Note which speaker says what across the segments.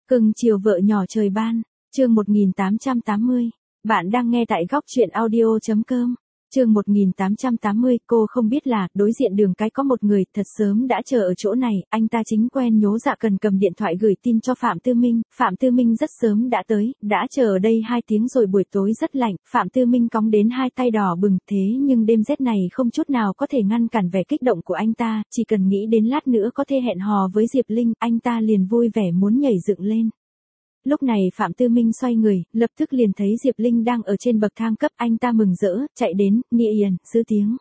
Speaker 1: Cưng chiều vợ nhỏ trời ban, chương 1880. Bạn đang nghe tại góc truyện audio.com. Chương 1880, cô không biết là, đối diện đường cái có một người thật sớm đã chờ ở chỗ này, anh ta chính quen Nhố Dạ Cần cầm điện thoại gửi tin cho Phạm Tư Minh, Phạm Tư Minh rất sớm đã tới, đã chờ ở đây 2 tiếng rồi, buổi tối rất lạnh, Phạm Tư Minh cóng đến 2 tay đỏ bừng, thế nhưng đêm rét này không chút nào có thể ngăn cản vẻ kích động của anh ta, chỉ cần nghĩ đến lát nữa có thể hẹn hò với Diệp Linh, anh ta liền vui vẻ muốn nhảy dựng lên. Lúc này Phạm Tư Minh xoay người, lập tức liền thấy Diệp Linh đang ở trên bậc thang cấp, anh ta mừng rỡ, chạy đến, Nị Hiền, giữ tiếng.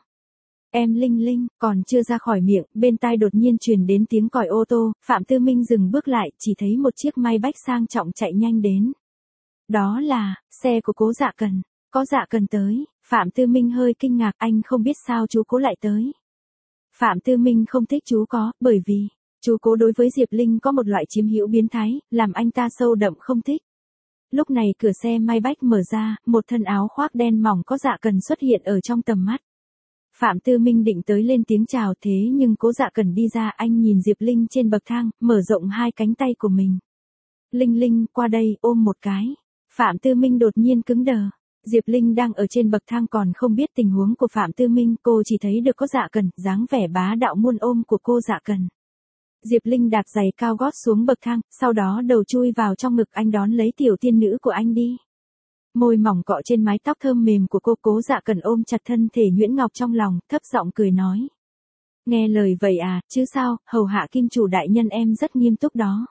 Speaker 1: Em Linh Linh, còn chưa ra khỏi miệng, bên tai đột nhiên truyền đến tiếng còi ô tô, Phạm Tư Minh dừng bước lại, chỉ thấy một chiếc Maybach sang trọng chạy nhanh đến. Đó là, xe của Cố Dạ Cần, có Dạ Cần tới, Phạm Tư Minh hơi kinh ngạc, anh không biết sao chú Cố lại tới. Phạm Tư Minh không thích chú Có, bởi vì chú Cố đối với Diệp Linh có một loại chiếm hữu biến thái, làm anh ta sâu đậm không thích. Lúc này cửa xe Maybach mở ra, một thân áo khoác đen mỏng có Dạ Cần xuất hiện ở trong tầm mắt. Phạm Tư Minh định tới lên tiếng chào, thế nhưng Cố Dạ Cần đi ra, anh nhìn Diệp Linh trên bậc thang, mở rộng 2 cánh tay của mình. Linh Linh, qua đây, ôm một cái. Phạm Tư Minh đột nhiên cứng đờ. Diệp Linh đang ở trên bậc thang còn không biết tình huống của Phạm Tư Minh, cô chỉ thấy được có Dạ Cần, dáng vẻ bá đạo muôn ôm của cô Dạ Cần. Diệp Linh đạp giày cao gót xuống bậc thang, sau đó đầu chui vào trong ngực anh, đón lấy tiểu tiên nữ của anh đi. Môi mỏng cọ trên mái tóc thơm mềm của cô, Cố Dạ Cần ôm chặt thân thể nhuyễn ngọc trong lòng, thấp giọng cười nói. Nghe lời vậy à, chứ sao, hầu hạ kim chủ đại nhân em rất nghiêm túc đó.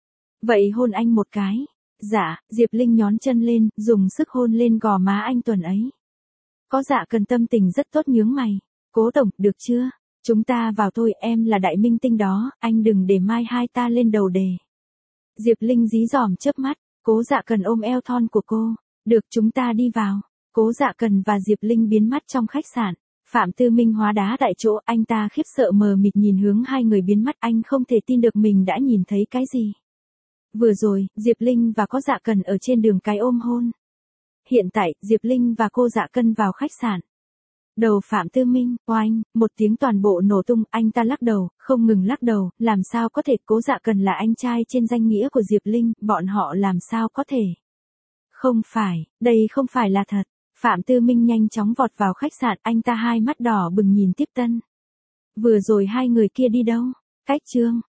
Speaker 1: Vậy hôn anh một cái. Dạ, Diệp Linh nhón chân lên, dùng sức hôn lên gò má anh tuần ấy. Có Dạ Cần tâm tình rất tốt nhướng mày. Cố tổng, được chưa? Chúng ta vào thôi, em là đại minh tinh đó, anh đừng để mai hai ta lên đầu đề. Diệp Linh dí dỏm chớp mắt, Cố Dạ Cần ôm eo thon của cô. Được, chúng ta đi vào. Cố Dạ Cần và Diệp Linh biến mất trong khách sạn. Phạm Tư Minh hóa đá tại chỗ, anh ta khiếp sợ mờ mịt nhìn hướng hai người biến mất, anh không thể tin được mình đã nhìn thấy cái gì. Vừa rồi, Diệp Linh và có Dạ Cần ở trên đường cái ôm hôn. Hiện tại, Diệp Linh và cô Dạ Cần vào khách sạn. Đầu Phạm Tư Minh, oanh, một tiếng toàn bộ nổ tung, anh ta lắc đầu, không ngừng lắc đầu, làm sao có thể, Cố Dạ Cần là anh trai trên danh nghĩa của Diệp Linh, bọn họ làm sao có thể. Không phải, đây không phải là thật. Phạm Tư Minh nhanh chóng vọt vào khách sạn, anh ta hai mắt đỏ bừng nhìn tiếp tân. Vừa rồi hai người kia đi đâu? Cách chương.